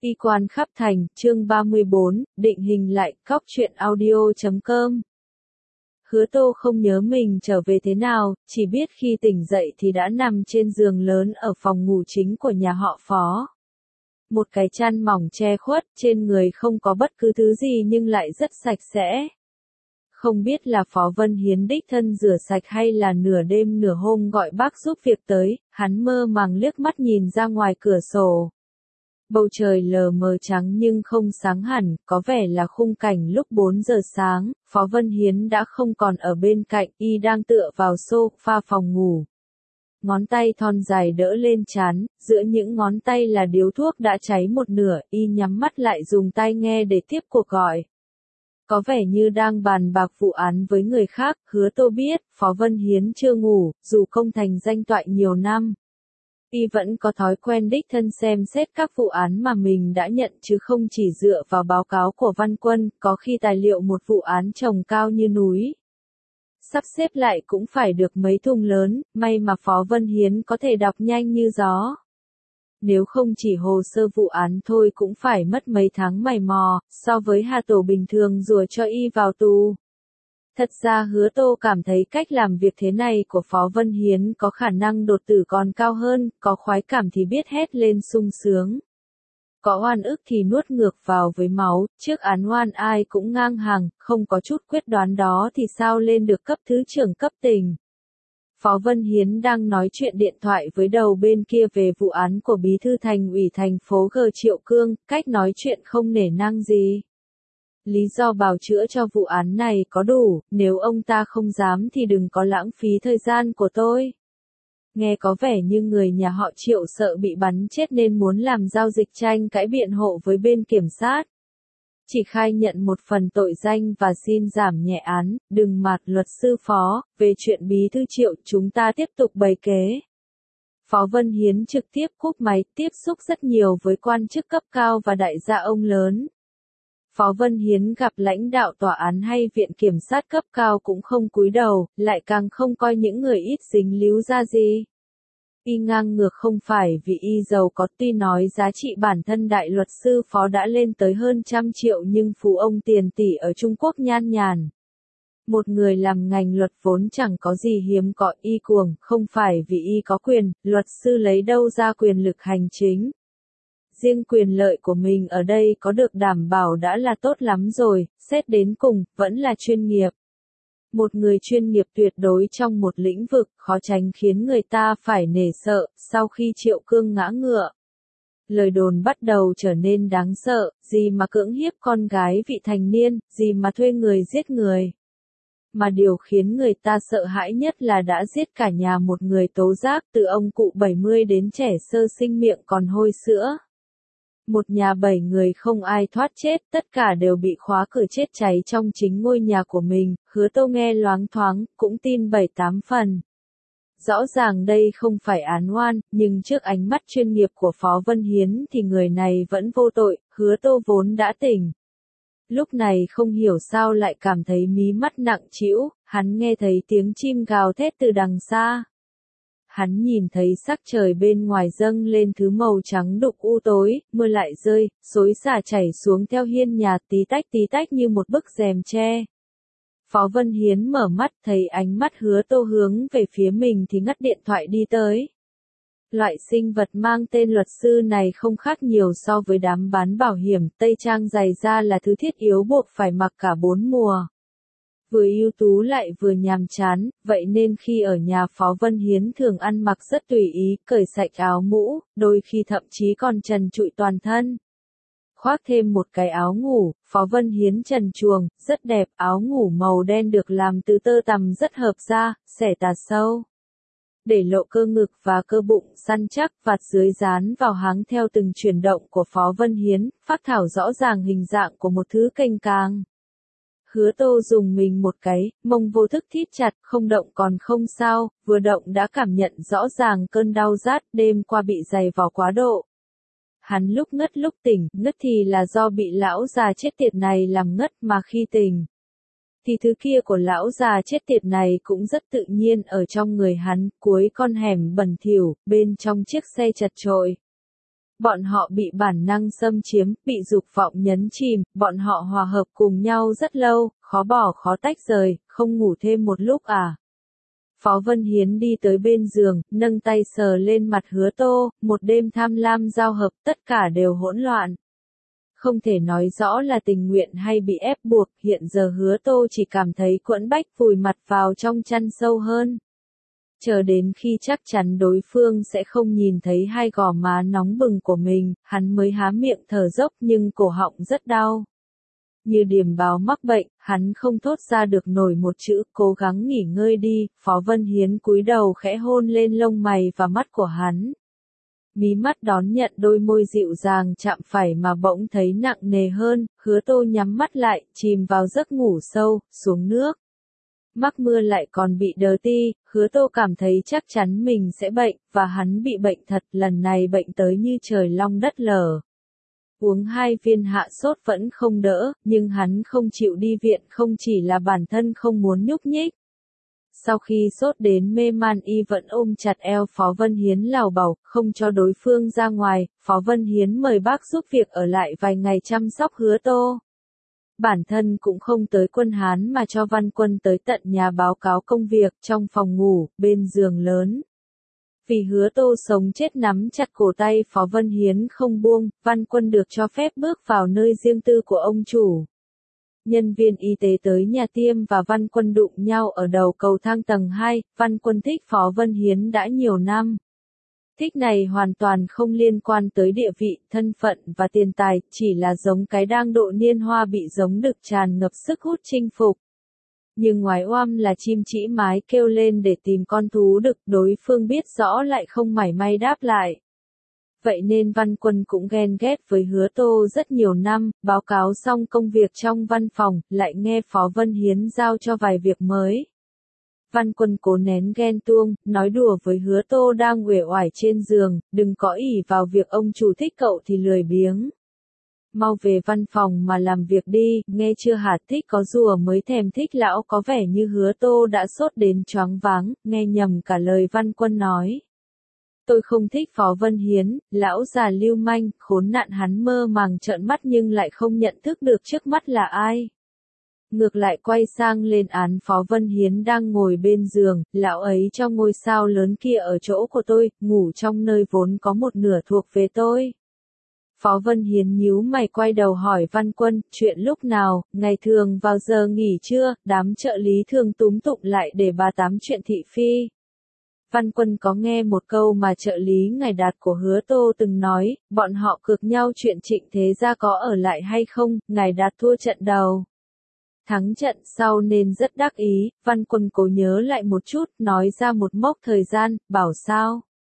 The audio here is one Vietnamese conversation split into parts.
Y quan khắp thành, chương 34, định hình lại, cóc truyện audio.com. Hứa Tô không nhớ mình trở về thế nào, chỉ biết khi tỉnh dậy thì đã nằm trên giường lớn ở phòng ngủ chính của nhà họ Phó. Một cái chăn mỏng che khuất, trên người không có bất cứ thứ gì nhưng lại rất sạch sẽ. Không biết là Phó Vân Hiến đích thân rửa sạch hay là nửa đêm nửa hôm gọi bác giúp việc tới, hắn mơ màng liếc mắt nhìn ra ngoài cửa sổ. Bầu trời lờ mờ trắng nhưng không sáng hẳn, có vẻ là khung cảnh lúc 4 giờ sáng, Phó Vân Hiến đã không còn ở bên cạnh, y đang tựa vào sofa phòng ngủ. Ngón tay thon dài đỡ lên trán, giữa những ngón tay là điếu thuốc đã cháy một nửa, y nhắm mắt lại dùng tai nghe để tiếp cuộc gọi. Có vẻ như đang bàn bạc vụ án với người khác, Hứa Tô biết, Phó Vân Hiến chưa ngủ, dù công thành danh toại nhiều năm. Y vẫn có thói quen đích thân xem xét các vụ án mà mình đã nhận chứ không chỉ dựa vào báo cáo của Văn Quân, có khi tài liệu một vụ án chồng cao như núi. Sắp xếp lại cũng phải được mấy thùng lớn, may mà Phó Vân Hiến có thể đọc nhanh như gió. Nếu không chỉ hồ sơ vụ án thôi cũng phải mất mấy tháng mày mò, so với Hà Tổ bình thường rủa cho y vào tù. Thật ra Hứa Tô cảm thấy cách làm việc thế này của Phó Vân Hiến có khả năng đột tử còn cao hơn, có khoái cảm thì biết hét lên sung sướng. Có oan ức thì nuốt ngược vào với máu, trước án oan ai cũng ngang hàng, không có chút quyết đoán đó thì sao lên được cấp thứ trưởng cấp tỉnh. Phó Vân Hiến đang nói chuyện điện thoại với đầu bên kia về vụ án của Bí thư Thành ủy thành phố G Triệu Cương, cách nói chuyện không nể nang gì. Lý do bào chữa cho vụ án này có đủ, nếu ông ta không dám thì đừng có lãng phí thời gian của tôi. Nghe có vẻ như người nhà họ Triệu sợ bị bắn chết nên muốn làm giao dịch tranh cãi biện hộ với bên kiểm sát. Chỉ khai nhận một phần tội danh và xin giảm nhẹ án, đừng mạt luật sư Phó, về chuyện Bí thư Triệu chúng ta tiếp tục bày kế. Phó Vân Hiến trực tiếp cúp máy, tiếp xúc rất nhiều với quan chức cấp cao và đại gia ông lớn. Phó Vân Hiến gặp lãnh đạo tòa án hay viện kiểm sát cấp cao cũng không cúi đầu, lại càng không coi những người ít dính líu ra gì. Y ngang ngược không phải vì y giàu có, tuy nói giá trị bản thân đại luật sư Phó đã lên tới hơn 100 triệu nhưng phú ông tiền tỷ ở Trung Quốc nhan nhản. Một người làm ngành luật vốn chẳng có gì hiếm có, y cuồng, không phải vì y có quyền, luật sư lấy đâu ra quyền lực hành chính. Riêng quyền lợi của mình ở đây có được đảm bảo đã là tốt lắm rồi, xét đến cùng, vẫn là chuyên nghiệp. Một người chuyên nghiệp tuyệt đối trong một lĩnh vực, khó tránh khiến người ta phải nể sợ, sau khi Triệu Cương ngã ngựa. Lời đồn bắt đầu trở nên đáng sợ, gì mà cưỡng hiếp con gái vị thành niên, gì mà thuê người giết người. Mà điều khiến người ta sợ hãi nhất là đã giết cả nhà một người tố giác, từ ông cụ 70 đến trẻ sơ sinh miệng còn hôi sữa. Một nhà 7 người không ai thoát chết, tất cả đều bị khóa cửa chết cháy trong chính ngôi nhà của mình, Hứa Tô nghe loáng thoáng, cũng tin 7-8 phần. Rõ ràng đây không phải án oan, nhưng trước ánh mắt chuyên nghiệp của Phó Vân Hiến thì người này vẫn vô tội, Hứa Tô vốn đã tỉnh. Lúc này không hiểu sao lại cảm thấy mí mắt nặng trĩu, hắn nghe thấy tiếng chim gào thét từ đằng xa. Hắn nhìn thấy sắc trời bên ngoài dâng lên thứ màu trắng đục u tối, mưa lại rơi, xối xả chảy xuống theo hiên nhà tí tách như một bức rèm tre. Phó Vân Hiến mở mắt thấy ánh mắt Hứa Tô hướng về phía mình thì ngắt điện thoại đi tới. Loại sinh vật mang tên luật sư này không khác nhiều so với đám bán bảo hiểm, tây trang dày da là thứ thiết yếu buộc phải mặc cả 4 mùa. Vừa ưu tú lại vừa nhàm chán, vậy nên khi ở nhà Phó Vân Hiến thường ăn mặc rất tùy ý, cởi sạch áo mũ, đôi khi thậm chí còn trần trụi toàn thân. Khoác thêm một cái áo ngủ, Phó Vân Hiến trần truồng, rất đẹp, áo ngủ màu đen được làm từ tơ tằm rất hợp da, xẻ tà sâu. Để lộ cơ ngực và cơ bụng săn chắc, vạt dưới dán vào háng theo từng chuyển động của Phó Vân Hiến, phác thảo rõ ràng hình dạng của một thứ kênh càng. Hứa Tô dùng mình một cái, mông vô thức thít chặt, không động còn không sao, vừa động đã cảm nhận rõ ràng cơn đau rát, đêm qua bị giày vò quá độ. Hắn lúc ngất lúc tỉnh, ngất thì là do bị lão già chết tiệt này làm ngất mà khi tỉnh. Thì thứ kia của lão già chết tiệt này cũng rất tự nhiên ở trong người hắn, cuối con hẻm bẩn thỉu, bên trong chiếc xe chật chội. Bọn họ bị bản năng xâm chiếm, bị dục vọng nhấn chìm, bọn họ hòa hợp cùng nhau rất lâu, khó bỏ khó tách rời, không ngủ thêm một lúc à. Phó Vân Hiến đi tới bên giường, nâng tay sờ lên mặt Hứa Tô, một đêm tham lam giao hợp, tất cả đều hỗn loạn. Không thể nói rõ là tình nguyện hay bị ép buộc, hiện giờ Hứa Tô chỉ cảm thấy quẫn bách vùi mặt vào trong chăn sâu hơn. Chờ đến khi chắc chắn đối phương sẽ không nhìn thấy hai gò má nóng bừng của mình, hắn mới há miệng thở dốc nhưng cổ họng rất đau. Như điềm báo mắc bệnh, hắn không thốt ra được nổi một chữ, cố gắng nghỉ ngơi đi, Phó Vân Hiến cúi đầu khẽ hôn lên lông mày và mắt của hắn. Mí mắt đón nhận đôi môi dịu dàng chạm phải mà bỗng thấy nặng nề hơn, Hứa Tô nhắm mắt lại, chìm vào giấc ngủ sâu, xuống nước. Mắc mưa lại còn bị đờ ti, Hứa Tô cảm thấy chắc chắn mình sẽ bệnh, và hắn bị bệnh thật, lần này bệnh tới như trời long đất lở. Uống 2 viên hạ sốt vẫn không đỡ, nhưng hắn không chịu đi viện, không chỉ là bản thân không muốn nhúc nhích. Sau khi sốt đến mê man y vẫn ôm chặt eo Phó Vân Hiến lảo bảo, không cho đối phương ra ngoài, Phó Vân Hiến mời bác giúp việc ở lại vài ngày chăm sóc Hứa Tô. Bản thân cũng không tới Quân Hán mà cho Văn Quân tới tận nhà báo cáo công việc trong phòng ngủ, bên giường lớn. Vì Hứa Tô sống chết nắm chặt cổ tay Phó Vân Hiến không buông, Văn Quân được cho phép bước vào nơi riêng tư của ông chủ. Nhân viên y tế tới nhà tiêm và Văn Quân đụng nhau ở đầu cầu thang tầng 2, Văn Quân thích Phó Vân Hiến đã nhiều năm. Thích này hoàn toàn không liên quan tới địa vị, thân phận và tiền tài, chỉ là giống cái đang độ niên hoa bị giống đực tràn ngập sức hút chinh phục. Nhưng ngoài oăm là chim chỉ mái kêu lên để tìm con thú đực, đối phương biết rõ lại không mảy may đáp lại. Vậy nên Văn Quân cũng ghen ghét với Hứa Tô rất nhiều năm, báo cáo xong công việc trong văn phòng, lại nghe Phó Vân Hiến giao cho vài việc mới. Văn Quân cố nén ghen tuông, nói đùa với Hứa Tô đang uể oải trên giường, đừng có ỷ vào việc ông chủ thích cậu thì lười biếng. Mau về văn phòng mà làm việc đi, nghe chưa hả, thích có rùa mới thèm thích lão, có vẻ như Hứa Tô đã sốt đến choáng váng, nghe nhầm cả lời Văn Quân nói. Tôi không thích Phó Vân Hiến, lão già lưu manh, khốn nạn, hắn mơ màng trợn mắt nhưng lại không nhận thức được trước mắt là ai. Ngược lại quay sang lên án Phó Vân Hiến đang ngồi bên giường, lão ấy cho ngôi sao lớn kia ở chỗ của tôi, ngủ trong nơi vốn có một nửa thuộc về tôi. Phó Vân Hiến nhíu mày quay đầu hỏi Văn Quân, chuyện lúc nào, ngày thường vào giờ nghỉ trưa, đám trợ lý thường túm tụng lại để bà tám chuyện thị phi. Văn Quân có nghe một câu mà trợ lý Ngài Đạt của Hứa Tô từng nói, bọn họ cược nhau chuyện Trịnh Thế Gia có ở lại hay không, Ngài Đạt thua trận đầu. Thắng trận sau nên rất đắc ý, Văn Quân cố nhớ lại một chút, nói ra một mốc thời gian, bảo sao?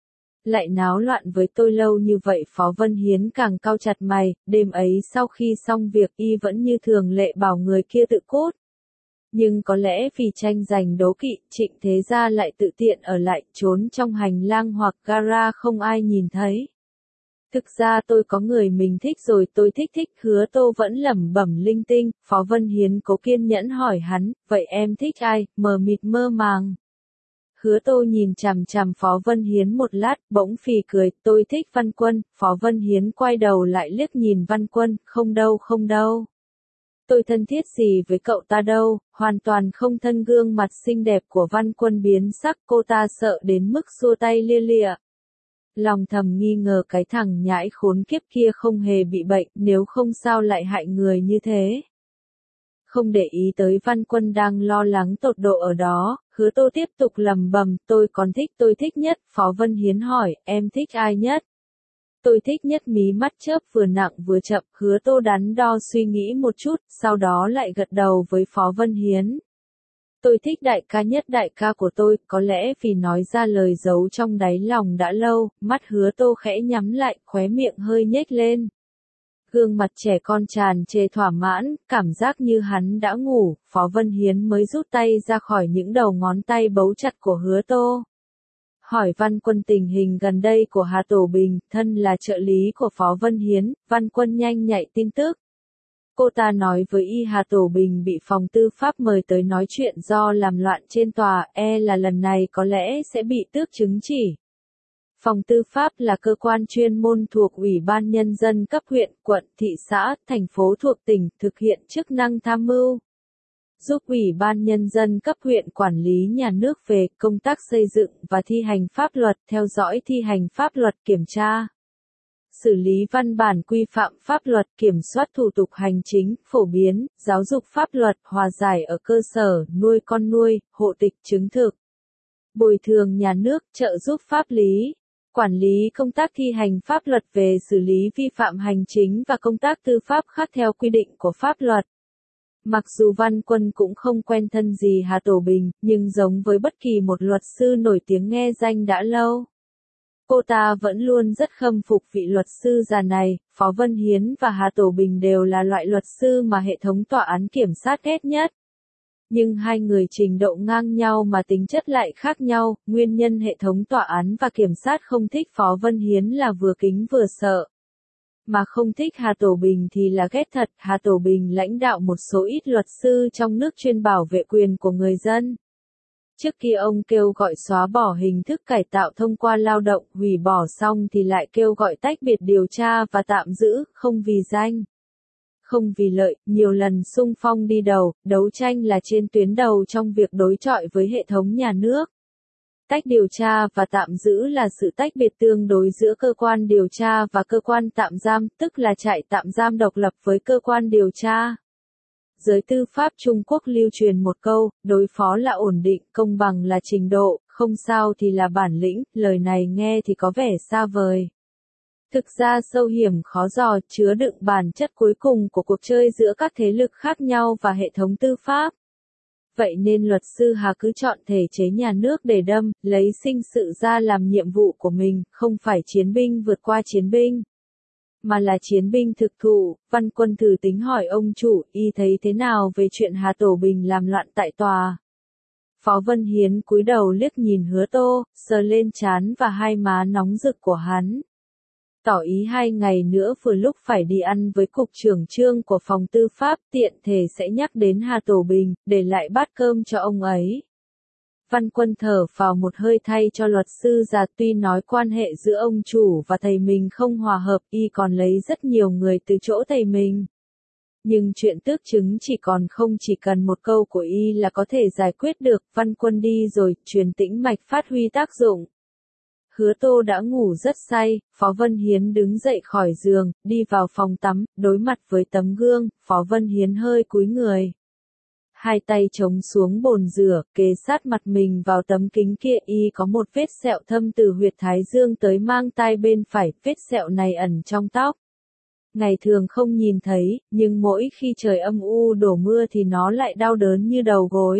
Lại náo loạn với tôi lâu như vậy. Phó Vân Hiến càng cau chặt mày, đêm ấy sau khi xong việc y vẫn như thường lệ bảo người kia tự cút. Nhưng có lẽ vì tranh giành đố kỵ, Trịnh Thế Gia lại tự tiện ở lại, trốn trong hành lang hoặc gara không ai nhìn thấy. Thực ra tôi có người mình thích rồi, tôi thích. Hứa Tô vẫn lẩm bẩm linh tinh. Phó Vân Hiến cố kiên nhẫn hỏi hắn, vậy em thích ai, mờ mịt mơ màng. Hứa Tô nhìn chằm chằm Phó Vân Hiến một lát, bỗng phì cười, tôi thích Văn Quân. Phó Vân Hiến quay đầu lại liếc nhìn Văn Quân, không đâu. Tôi thân thiết gì với cậu ta đâu, hoàn toàn không thân. Gương mặt xinh đẹp của Văn Quân biến sắc, cô ta sợ đến mức xua tay lia lịa. Lòng thầm nghi ngờ cái thằng nhãi khốn kiếp kia không hề bị bệnh, nếu không sao lại hại người như thế. Không để ý tới Văn Quân đang lo lắng tột độ ở đó, Hứa Tô tiếp tục lẩm bẩm, tôi thích nhất. Phó Vân Hiến hỏi, em thích ai nhất? Tôi thích nhất. Mí mắt chớp vừa nặng vừa chậm, Hứa Tô đắn đo suy nghĩ một chút, sau đó lại gật đầu với Phó Vân Hiến. Tôi thích đại ca nhất. Đại ca của tôi, có lẽ vì nói ra lời giấu trong đáy lòng đã lâu, mắt Hứa Tô khẽ nhắm lại, khóe miệng hơi nhếch lên. Gương mặt trẻ con tràn trề thỏa mãn, cảm giác như hắn đã ngủ, Phó Vân Hiến mới rút tay ra khỏi những đầu ngón tay bấu chặt của Hứa Tô. Hỏi Văn Quân tình hình gần đây của Hà Tổ Bình, thân là trợ lý của Phó Vân Hiến, Văn Quân nhanh nhạy tin tức. Cô ta nói với y Hà Tổ Bình bị phòng tư pháp mời tới nói chuyện do làm loạn trên tòa, là lần này có lẽ sẽ bị tước chứng chỉ. Phòng tư pháp là cơ quan chuyên môn thuộc Ủy ban Nhân dân cấp huyện, quận, thị xã, thành phố thuộc tỉnh, thực hiện chức năng tham mưu, giúp Ủy ban Nhân dân cấp huyện quản lý nhà nước về công tác xây dựng và thi hành pháp luật, theo dõi thi hành pháp luật, kiểm tra, xử lý văn bản quy phạm pháp luật, kiểm soát thủ tục hành chính, phổ biến, giáo dục pháp luật, hòa giải ở cơ sở, nuôi con nuôi, hộ tịch chứng thực, bồi thường nhà nước, trợ giúp pháp lý, quản lý công tác thi hành pháp luật về xử lý vi phạm hành chính và công tác tư pháp khác theo quy định của pháp luật. Mặc dù Văn Quân cũng không quen thân gì Hà Tổ Bình, nhưng giống với bất kỳ một luật sư nổi tiếng nghe danh đã lâu, cô ta vẫn luôn rất khâm phục vị luật sư già này. Phó Vân Hiến và Hà Tổ Bình đều là loại luật sư mà hệ thống tòa án kiểm sát ghét nhất. Nhưng hai người trình độ ngang nhau mà tính chất lại khác nhau, nguyên nhân hệ thống tòa án và kiểm sát không thích Phó Vân Hiến là vừa kính vừa sợ. Mà không thích Hà Tổ Bình thì là ghét thật. Hà Tổ Bình lãnh đạo một số ít luật sư trong nước chuyên bảo vệ quyền của người dân. Trước kia ông kêu gọi xóa bỏ hình thức cải tạo thông qua lao động, hủy bỏ xong thì lại kêu gọi tách biệt điều tra và tạm giữ, không vì danh, không vì lợi, nhiều lần xung phong đi đầu, đấu tranh là trên tuyến đầu trong việc đối chọi với hệ thống nhà nước. Tách điều tra và tạm giữ là sự tách biệt tương đối giữa cơ quan điều tra và cơ quan tạm giam, tức là trại tạm giam độc lập với cơ quan điều tra. Giới tư pháp Trung Quốc lưu truyền một câu, đối phó là ổn định, công bằng là trình độ, không sao thì là bản lĩnh, lời này nghe thì có vẻ xa vời. Thực ra sâu hiểm khó dò, chứa đựng bản chất cuối cùng của cuộc chơi giữa các thế lực khác nhau và hệ thống tư pháp. Vậy nên luật sư Hà cứ chọn thể chế nhà nước để đâm, lấy sinh sự ra làm nhiệm vụ của mình, không phải chiến binh vượt qua chiến binh, mà là chiến binh thực thụ. Văn Quân thử tính hỏi ông chủ, y thấy thế nào về chuyện Hà Tổ Bình làm loạn tại tòa. Phó Vân Hiến cúi đầu liếc nhìn Hứa Tô, sờ lên trán và hai má nóng rực của hắn, tỏ ý 2 ngày nữa vừa lúc phải đi ăn với cục trưởng Trương của phòng tư pháp, tiện thể sẽ nhắc đến Hà Tổ Bình, để lại bát cơm cho ông ấy. Văn Quân thở phào một hơi thay cho luật sư già, tuy nói quan hệ giữa ông chủ và thầy mình không hòa hợp, y còn lấy rất nhiều người từ chỗ thầy mình. Nhưng chuyện tước chứng không chỉ cần một câu của y là có thể giải quyết được. Văn Quân đi rồi, truyền tĩnh mạch phát huy tác dụng. Hứa Tô đã ngủ rất say, Phó Vân Hiến đứng dậy khỏi giường, đi vào phòng tắm, đối mặt với tấm gương, Phó Vân Hiến hơi cúi người. Hai tay chống xuống bồn rửa, kề sát mặt mình vào tấm kính kia, y có một vết sẹo thâm từ huyệt thái dương tới mang tai bên phải, vết sẹo này ẩn trong tóc. Ngày thường không nhìn thấy, nhưng mỗi khi trời âm u đổ mưa thì nó lại đau đớn như đầu gối.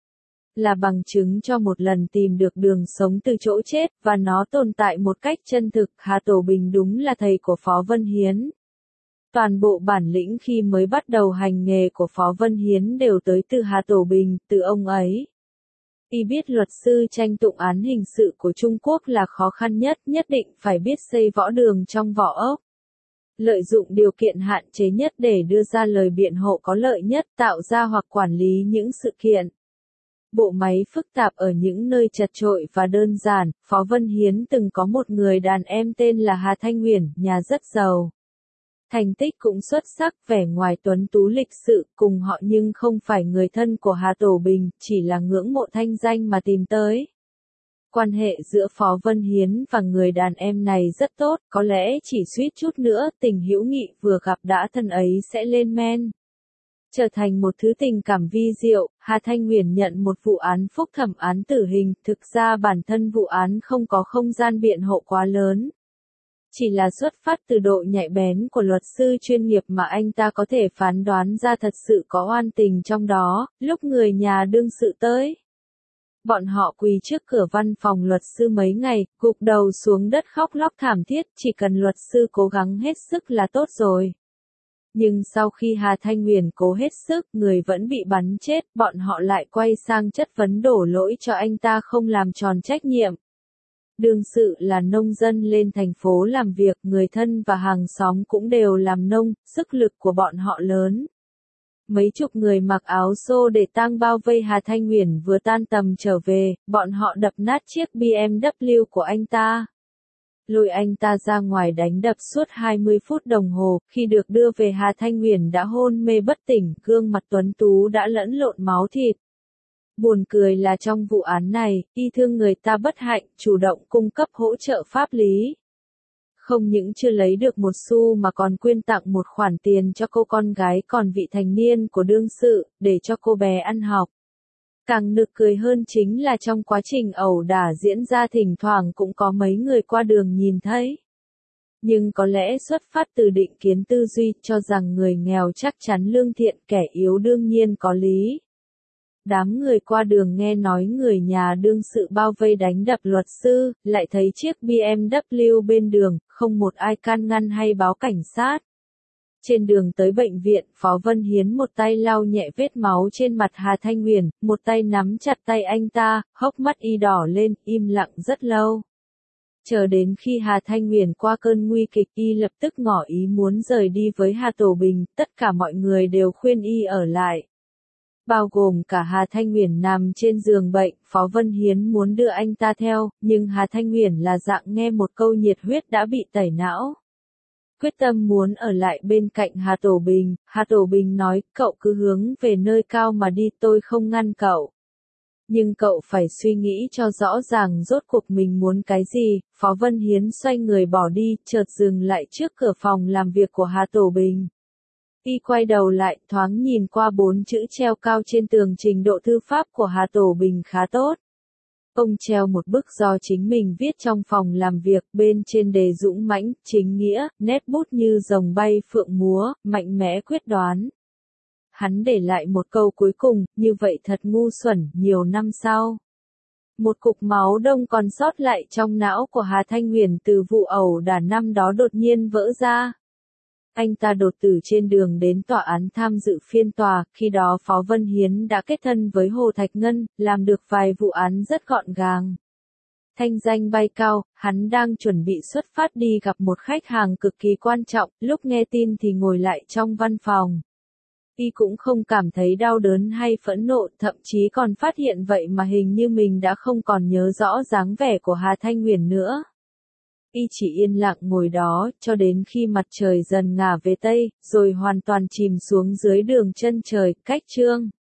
Là bằng chứng cho một lần tìm được đường sống từ chỗ chết, và nó tồn tại một cách chân thực. Hà Tổ Bình đúng là thầy của Phó Vân Hiến. Toàn bộ bản lĩnh khi mới bắt đầu hành nghề của Phó Vân Hiến đều tới từ Hà Tổ Bình, từ ông ấy. Y biết luật sư tranh tụng án hình sự của Trung Quốc là khó khăn nhất định phải biết xây võ đường trong vỏ ốc. Lợi dụng điều kiện hạn chế nhất để đưa ra lời biện hộ có lợi nhất, tạo ra hoặc quản lý những sự kiện, bộ máy phức tạp ở những nơi chật chội và đơn giản. Phó Vân Hiến từng có một người đàn em tên là Hà Thanh Uyển, nhà rất giàu. Thành tích cũng xuất sắc, vẻ ngoài tuấn tú lịch sự, cùng họ nhưng không phải người thân của Hà Tổ Bình, chỉ là ngưỡng mộ thanh danh mà tìm tới. Quan hệ giữa Phó Vân Hiến và người đàn em này rất tốt, có lẽ chỉ suýt chút nữa, tình hữu nghị vừa gặp đã thân ấy sẽ lên men, trở thành một thứ tình cảm vi diệu. Hà Thanh Uyển nhận một vụ án phúc thẩm án tử hình, thực ra bản thân vụ án không có không gian biện hộ quá lớn. Chỉ là xuất phát từ độ nhạy bén của luật sư chuyên nghiệp mà anh ta có thể phán đoán ra thật sự có oan tình trong đó. Lúc người nhà đương sự tới, bọn họ quỳ trước cửa văn phòng luật sư mấy ngày, gục đầu xuống đất khóc lóc thảm thiết, chỉ cần luật sư cố gắng hết sức là tốt rồi. Nhưng sau khi Hà Thanh Uyển cố hết sức, người vẫn bị bắn chết, bọn họ lại quay sang chất vấn đổ lỗi cho anh ta không làm tròn trách nhiệm. Đương sự là nông dân lên thành phố làm việc, người thân và hàng xóm cũng đều làm nông, sức lực của bọn họ lớn. Mấy chục người mặc áo xô để tang bao vây Hà Thanh Uyển vừa tan tầm trở về, bọn họ đập nát chiếc BMW của anh ta. lôi anh ta ra ngoài đánh đập suốt 20 phút đồng hồ, khi được đưa về Hà Thanh Huyền đã hôn mê bất tỉnh, gương mặt tuấn tú đã lẫn lộn máu thịt. Buồn cười là trong vụ án này, y thương người ta bất hạnh, chủ động cung cấp hỗ trợ pháp lý. Không những chưa lấy được một xu mà còn quyên tặng một khoản tiền cho cô con gái còn vị thành niên của đương sự, để cho cô bé ăn học. Càng nực cười hơn chính là trong quá trình ẩu đả diễn ra thỉnh thoảng cũng có mấy người qua đường nhìn thấy. Nhưng có lẽ xuất phát từ định kiến tư duy cho rằng người nghèo chắc chắn lương thiện, kẻ yếu đương nhiên có lý. Đám người qua đường nghe nói người nhà đương sự bao vây đánh đập luật sư, lại thấy chiếc BMW bên đường, không một ai can ngăn hay báo cảnh sát. Trên đường tới bệnh viện, Phó Vân Hiến một tay lau nhẹ vết máu trên mặt Hà Thanh Huyền, một tay nắm chặt tay anh ta, hốc mắt y đỏ lên, im lặng rất lâu. Chờ đến khi Hà Thanh Huyền qua cơn nguy kịch, y lập tức ngỏ ý muốn rời đi với Hà Tổ Bình, tất cả mọi người đều khuyên y ở lại. Bao gồm cả Hà Thanh Huyền nằm trên giường bệnh, Phó Vân Hiến muốn đưa anh ta theo, nhưng Hà Thanh Huyền là dạng nghe một câu nhiệt huyết đã bị tẩy não. Quyết tâm muốn ở lại bên cạnh Hà Tổ Bình, Hà Tổ Bình nói, cậu cứ hướng về nơi cao mà đi, tôi không ngăn cậu. Nhưng cậu phải suy nghĩ cho rõ ràng rốt cuộc mình muốn cái gì. Phó Vân Hiến xoay người bỏ đi, chợt dừng lại trước cửa phòng làm việc của Hà Tổ Bình. Y quay đầu lại, thoáng nhìn qua 4 chữ treo cao trên tường, trình độ thư pháp của Hà Tổ Bình khá tốt. Ông treo một bức do chính mình viết trong phòng làm việc, bên trên đề dũng mãnh, chính nghĩa, nét bút như rồng bay phượng múa, mạnh mẽ quyết đoán. Hắn để lại một câu cuối cùng, như vậy thật ngu xuẩn. Nhiều năm sau, một cục máu đông còn sót lại trong não của Hà Thanh Huyền từ vụ ẩu đả năm đó đột nhiên vỡ ra. Anh ta đột tử trên đường đến tòa án tham dự phiên tòa, khi đó Phó Vân Hiến đã kết thân với Hồ Thạch Ngân, làm được vài vụ án rất gọn gàng. Thanh danh bay cao, hắn đang chuẩn bị xuất phát đi gặp một khách hàng cực kỳ quan trọng, lúc nghe tin thì ngồi lại trong văn phòng. Y cũng không cảm thấy đau đớn hay phẫn nộ, thậm chí còn phát hiện vậy mà hình như mình đã không còn nhớ rõ dáng vẻ của Hà Thanh Huyền nữa. Y chỉ yên lặng ngồi đó, cho đến khi mặt trời dần ngả về Tây, rồi hoàn toàn chìm xuống dưới đường chân trời, cách chương.